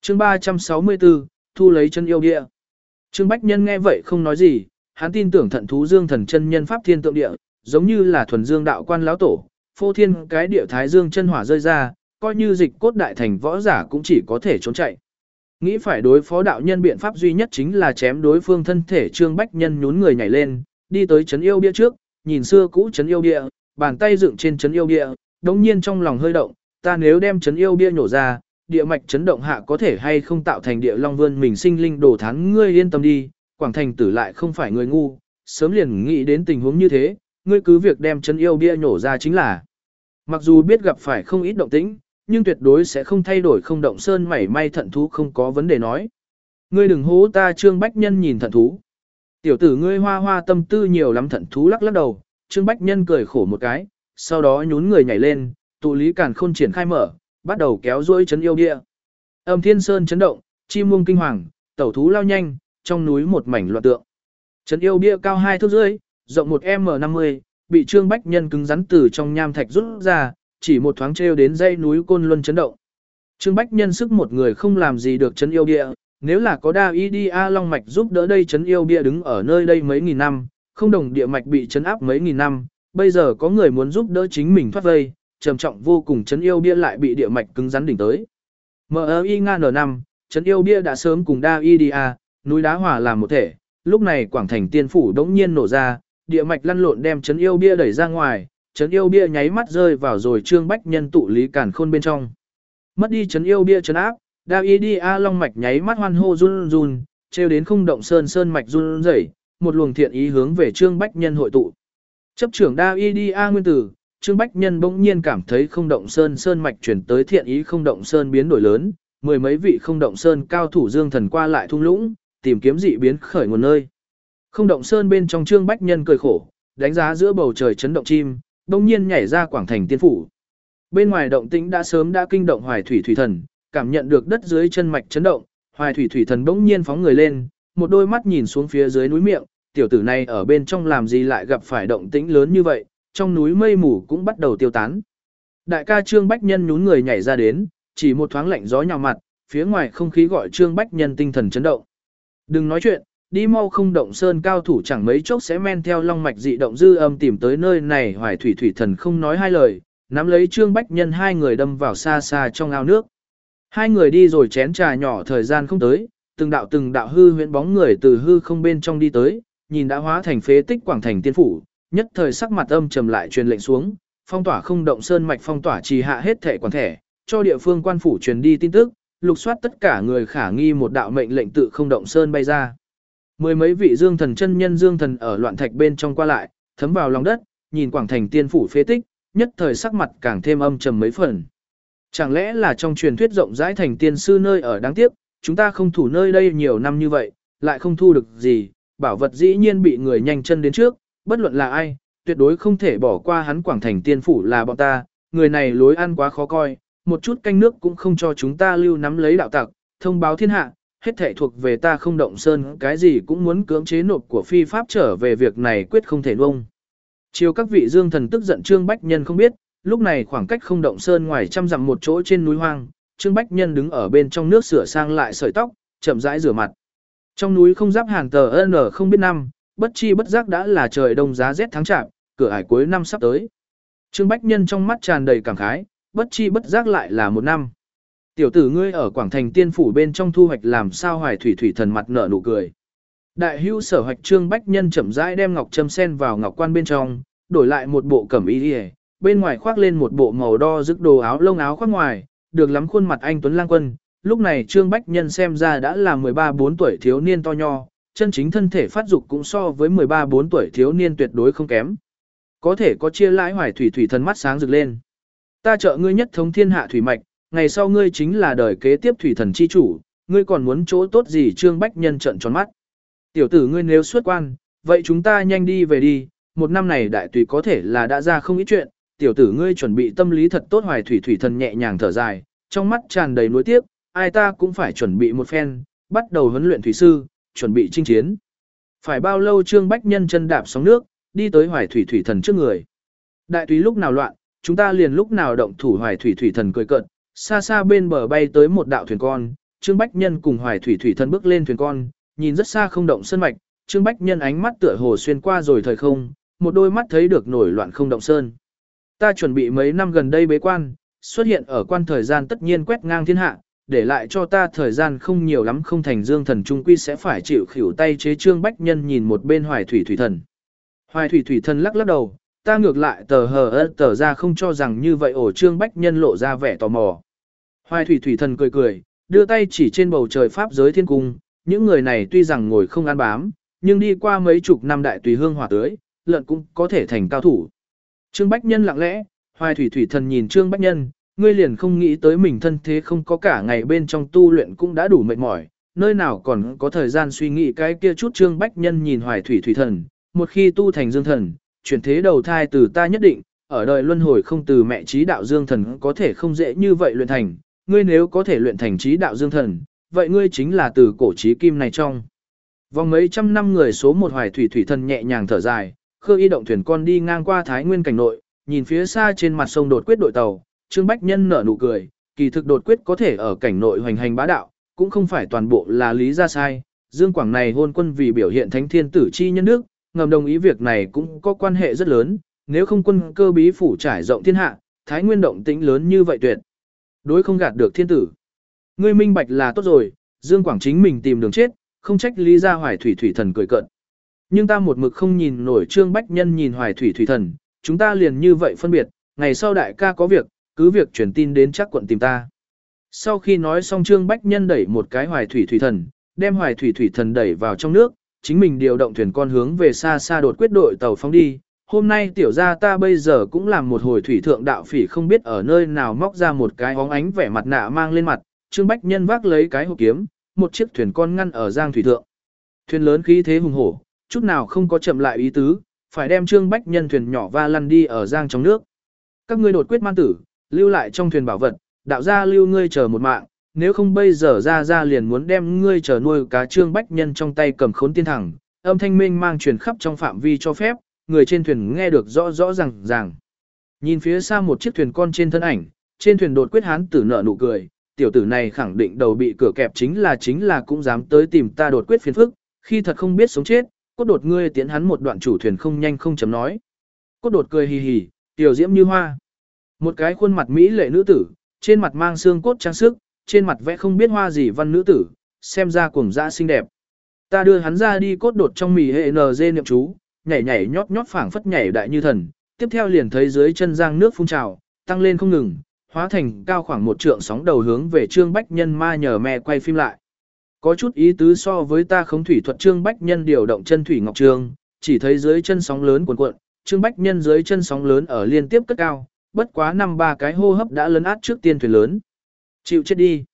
Chương 364, thu lấy chân yêu địa. Trương Bách Nhân nghe vậy không nói gì, hắn tin tưởng thận thú dương thần chân nhân pháp thiên tượng địa, giống như là thuần dương đạo quan lão tổ, phô thiên cái địa thái dương chân hỏa rơi ra, coi như dịch cốt đại thành võ giả cũng chỉ có thể trốn chạy. Nghĩ phải đối phó đạo nhân biện pháp duy nhất chính là chém đối phương thân thể. Trương Bách Nhân nhún người nhảy lên, đi tới trấn yêu bia trước, nhìn xưa cũ trấn yêu bia, bàn tay dựng trên trấn yêu bia, đống nhiên trong lòng hơi động, ta nếu đem trấn yêu bia nhổ ra, địa mạch chấn động hạ có thể hay không tạo thành địa long vươn mình sinh linh đồ thán. Ngươi yên tâm đi, Quảng Thành Tử lại không phải người ngu, sớm liền nghĩ đến tình huống như thế, ngươi cứ việc đem trấn yêu bia nhổ ra chính là. Mặc dù biết gặp phải không ít động tĩnh, nhưng tuyệt đối sẽ không thay đổi không động sơn mảy may. Thận thú không có vấn đề nói. Ngươi đừng hố ta. Trương Bách Nhân nhìn thận thú. Tiểu tử ngươi hoa hoa tâm tư nhiều lắm. Thận thú lắc lắc đầu. Trương Bách Nhân cười khổ một cái, sau đó nhún người nhảy lên, tụ lý càn khôn triển khai mở, bắt đầu kéo duỗi trấn yêu địa. Âm thiên sơn chấn động, chim muông kinh hoàng, tẩu thú lao nhanh, trong núi một mảnh loạn tượng. Trấn yêu bia cao 2 thước rưỡi, rộng 1m50, bị Trương Bách Nhân cứng rắn từ trong nham thạch rút ra, chỉ một thoáng treo đến dãy núi Côn Luân chấn động. Trương Bách Nhân sức một người không làm gì được trấn yêu bia, nếu là có Da Y A Long mạch giúp đỡ đây trấn yêu bia đứng ở nơi đây mấy nghìn năm, không đồng địa mạch bị trấn áp mấy nghìn năm, bây giờ có người muốn giúp đỡ chính mình thoát vây, trầm trọng vô cùng trấn yêu bia lại bị địa mạch cứng rắn đỉnh tới. MING5, trấn yêu bia đã sớm cùng Da Y A, núi đá hòa làm một thể, lúc này Quảng Thành Tiên phủ đống nhiên nổ ra, địa mạch lăn lộn đem trấn yêu bia đẩy ra ngoài, trấn yêu bia nháy mắt rơi vào rồi Trương Bách Nhân tụ lý càn khôn bên trong. Mất đi trấn yêu bia trấn áp, Da Y A Long mạch nháy mắt hoan hô run run, treo đến không động sơn mạch run rẩy, một luồng thiện ý hướng về Trương Bách Nhân hội tụ. Chấp trưởng Da Y A nguyên tử, Trương Bách Nhân bỗng nhiên cảm thấy không động sơn mạch chuyển tới thiện ý. Không động sơn biến đổi lớn, mười mấy vị không động sơn cao thủ dương thần qua lại thung lũng, tìm kiếm dị biến khởi nguồn nơi. Không động sơn bên trong Trương Bách Nhân cười khổ, đánh giá giữa bầu trời chấn động chim, bỗng nhiên nhảy ra Quảng Thành Tiên phủ. Bên ngoài động tĩnh đã sớm đã kinh động Hoài Thủy Thủy Thần, cảm nhận được đất dưới chân mạch chấn động, Hoài Thủy Thủy Thần bỗng nhiên phóng người lên, một đôi mắt nhìn xuống phía dưới núi miệng, tiểu tử này ở bên trong làm gì lại gặp phải động tĩnh lớn như vậy, trong núi mây mù cũng bắt đầu tiêu tán. Đại ca Trương Bách Nhân nhún người nhảy ra đến, chỉ một thoáng lạnh gió nhào mặt, phía ngoài không khí gọi Trương Bách Nhân tinh thần chấn động. Đừng nói chuyện, đi mau. Không động sơn cao thủ chẳng mấy chốc sẽ men theo long mạch dị động dư âm tìm tới nơi này. Hoài Thủy Thủy Thần không nói hai lời, nắm lấy Trương Bách Nhân, hai người đâm vào xa xa trong ao nước. Hai người đi rồi chén trà nhỏ thời gian không tới, từng đạo hư huyễn bóng người từ hư không bên trong đi tới, nhìn đã hóa thành phế tích Quảng Thành Tiên phủ, nhất thời sắc mặt âm trầm lại truyền lệnh xuống, phong tỏa không động sơn mạch, phong tỏa trì hạ hết thảy quản thẻ, cho địa phương quan phủ truyền đi tin tức, lục soát tất cả người khả nghi. Một đạo mệnh lệnh tự không động sơn bay ra. Mười mấy vị dương thần chân nhân dương thần ở loạn thạch bên trong qua lại, thấm vào lòng đất, nhìn Quảng Thành Tiên phủ phế tích, nhất thời sắc mặt càng thêm âm trầm mấy phần. Chẳng lẽ là trong truyền thuyết rộng rãi thành tiên sư nơi ở? Đáng tiếc, chúng ta không thủ nơi đây nhiều năm như vậy, lại không thu được gì, bảo vật dĩ nhiên bị người nhanh chân đến trước, bất luận là ai, tuyệt đối không thể bỏ qua hắn. Quảng Thành Tiên phủ là bọn ta, người này lối ăn quá khó coi, một chút canh nước cũng không cho chúng ta lưu, nắm lấy đạo tặc, thông báo thiên hạ, hết thảy thuộc về ta. Không động sơn cái gì cũng muốn cưỡng chế nộp của phi pháp trở về, việc này quyết không thể nuông. Chiều các vị dương thần tức giận. Trương Bách Nhân không biết, lúc này khoảng cách không động sơn ngoài trăm dặm một chỗ trên núi hoang, Trương Bách Nhân đứng ở bên trong nước sửa sang lại sợi tóc, chậm rãi rửa mặt. Trong núi không giáp hàn tờ không biết năm, bất chi bất giác đã là trời đông giá rét tháng chạp, cửa ải cuối năm sắp tới. Trương Bách Nhân trong mắt tràn đầy cảm khái, bất chi bất giác lại là một năm. Tiểu tử ngươi ở Quảng Thành Tiên phủ bên trong thu hoạch làm sao? Hoài Thủy Thủy Thần mặt nở nụ cười. Đại hữu sở hoạch. Trương Bách Nhân chậm rãi đem ngọc châm sen vào ngọc quan bên trong, đổi lại một bộ cẩm y, bên ngoài khoác lên một bộ màu đo rực đồ áo lông áo khoác ngoài, được lắm khuôn mặt anh tuấn lang quân. Lúc này Trương Bách Nhân xem ra đã là 13-14 tuổi thiếu niên to nho, chân chính thân thể phát dục cũng so với 13-14 tuổi thiếu niên tuyệt đối không kém. Có thể có chia lãi. Hoài Thủy Thủy Thần mắt sáng rực lên. Ta trợ ngươi nhất thống thiên hạ thủy mạch, ngày sau ngươi chính là đời kế tiếp thủy thần chi chủ, ngươi còn muốn chỗ tốt gì? Trương Bách Nhân trợn tròn mắt. Tiểu tử ngươi nếu xuất quan, vậy chúng ta nhanh đi về đi, một năm này đại tùy có thể là đã ra không ít chuyện, tiểu tử ngươi chuẩn bị tâm lý thật tốt. Hoài Thủy Thủy Thần nhẹ nhàng thở dài, trong mắt tràn đầy nuối tiếc, ai ta cũng phải chuẩn bị một phen, bắt đầu huấn luyện thủy sư, chuẩn bị chinh chiến. Phải bao lâu? Trương Bách Nhân chân đạp sóng nước, đi tới Hoài Thủy Thủy Thần trước người. Đại tùy lúc nào loạn, chúng ta liền lúc nào động thủ. Hoài Thủy Thủy Thần cười cợt, xa xa bên bờ bay tới một đạo thuyền con, Trương Bách Nhân cùng Hoài Thủy Thủy Thần bước lên thuyền con, nhìn rất xa không động sơn mạch, Trương Bách Nhân ánh mắt tựa hồ xuyên qua rồi thời không, một đôi mắt thấy được nổi loạn không động sơn. Ta chuẩn bị mấy năm gần đây bế quan, xuất hiện ở quan thời gian tất nhiên quét ngang thiên hạ, để lại cho ta thời gian không nhiều lắm, không thành Dương Thần trung quy sẽ phải chịu khỉu tay chế. Trương Bách Nhân nhìn một bên Hoài Thủy Thủy Thần. Hoài Thủy Thủy Thần lắc lắc đầu, ta ngược lại tờ ra không cho rằng như vậy. Trương Bách Nhân lộ ra vẻ tò mò. Hoài Thủy Thủy Thần cười cười, đưa tay chỉ trên bầu trời pháp giới thiên cung, những người này tuy rằng ngồi không ăn bám, nhưng đi qua mấy chục năm đại tùy hương hỏa tưới, lợn cũng có thể thành cao thủ. Trương Bách Nhân lặng lẽ, Hoài Thủy Thủy Thần nhìn Trương Bách Nhân, ngươi liền không nghĩ tới mình thân thế không có cả ngày bên trong tu luyện cũng đã đủ mệt mỏi, nơi nào còn có thời gian suy nghĩ cái kia chút. Trương Bách Nhân nhìn Hoài Thủy Thủy Thần, một khi tu thành Dương Thần, chuyển thế đầu thai từ ta nhất định, ở đời luân hồi không từ mẹ trí đạo Dương Thần có thể không dễ như vậy luyện thành, ngươi nếu có thể luyện thành trí đạo Dương Thần, vậy ngươi chính là từ cổ trí kim này trong. Vòng mấy trăm năm người số một. Hoài Thủy Thủy Thần nhẹ nhàng thở dài, khơ y động thuyền con đi ngang qua Thái Nguyên cảnh nội, nhìn phía xa trên mặt sông đột quyết đội tàu, Trương Bách Nhân nở nụ cười, kỳ thực đột quyết có thể ở cảnh nội hoành hành bá đạo, cũng không phải toàn bộ là lý ra sai. Dương Quảng này hôn quân vì biểu hiện thánh thiên tử chi nhân đức, ngầm đồng ý việc này cũng có quan hệ rất lớn, nếu không quân cơ bí phủ trải rộng thiên hạ, Thái Nguyên động tĩnh lớn như vậy tuyệt đối không gạt được thiên tử. Ngươi minh bạch là tốt rồi, Dương Quảng chính mình tìm đường chết, không trách lý ra. Hoài Thủy Thủy Thần cười cợt. Nhưng ta một mực không nhìn nổi. Trương Bách Nhân nhìn Hoài Thủy Thủy Thần, chúng ta liền như vậy phân biệt, ngày sau đại ca có việc, cứ việc truyền tin đến Trác quận tìm ta. Sau khi nói xong, Trương Bách Nhân đẩy một cái Hoài Thủy Thủy Thần, đem Hoài Thủy Thủy Thần đẩy vào trong nước, chính mình điều động thuyền con hướng về xa xa đột quyết đội tàu phóng đi. Hôm nay tiểu gia ta bây giờ cũng làm một hồi thủy thượng đạo phỉ, không biết ở nơi nào móc ra một cái óng ánh vẻ mặt nạ mang lên mặt. Trương Bách Nhân vác lấy cái hộp kiếm, một chiếc thuyền con ngăn ở giang thủy thượng. Thuyền lớn khí thế hùng hổ, chút nào không có chậm lại ý tứ, phải đem Trương Bách Nhân thuyền nhỏ va lăn đi ở giang trong nước. Các ngươi đột quyết man tử, lưu lại trong thuyền bảo vật, đạo gia lưu ngươi chờ một mạng, nếu không bây giờ ra liền muốn đem ngươi chờ nuôi cá. Trương Bách Nhân trong tay cầm khốn tiên thẳng, âm thanh mênh mang truyền khắp trong phạm vi cho phép, người trên thuyền nghe được rõ rõ ràng. Nhìn phía xa một chiếc thuyền con trên thân ảnh, trên thuyền đột quyết hán tử nở nụ cười, tiểu tử này khẳng định đầu bị cửa kẹp, chính là cũng dám tới tìm ta đột quyết phiền phức, khi thật không biết sống chết. Cốt đột ngươi tiến hắn một đoạn, chủ thuyền không nhanh không chấm nói. Cốt đột cười hì hì, tiểu diễm như hoa. Một cái khuôn mặt mỹ lệ nữ tử, trên mặt mang xương cốt trang sức, trên mặt vẽ không biết hoa gì văn nữ tử, xem ra cuồng dã xinh đẹp. Ta đưa hắn ra đi. Cốt đột trong mì hệ NG niệm chú, nhảy nhót phảng phất nhảy đại như thần, tiếp theo liền thấy dưới chân giang nước phun trào, tăng lên không ngừng, hóa thành cao khoảng một trượng sóng đầu hướng về Trương Bách Nhân ma nhờ me quay phim lại. Có chút ý tứ so với ta khống thủy thuật. Trương Bách Nhân điều động chân thủy ngọc trường, chỉ thấy dưới chân sóng lớn cuồn cuộn, Trương Bách Nhân dưới chân sóng lớn ở liên tiếp cất cao, bất quá 5-3 cái hô hấp đã lấn át trước tiên thuyền lớn. Chịu chết đi.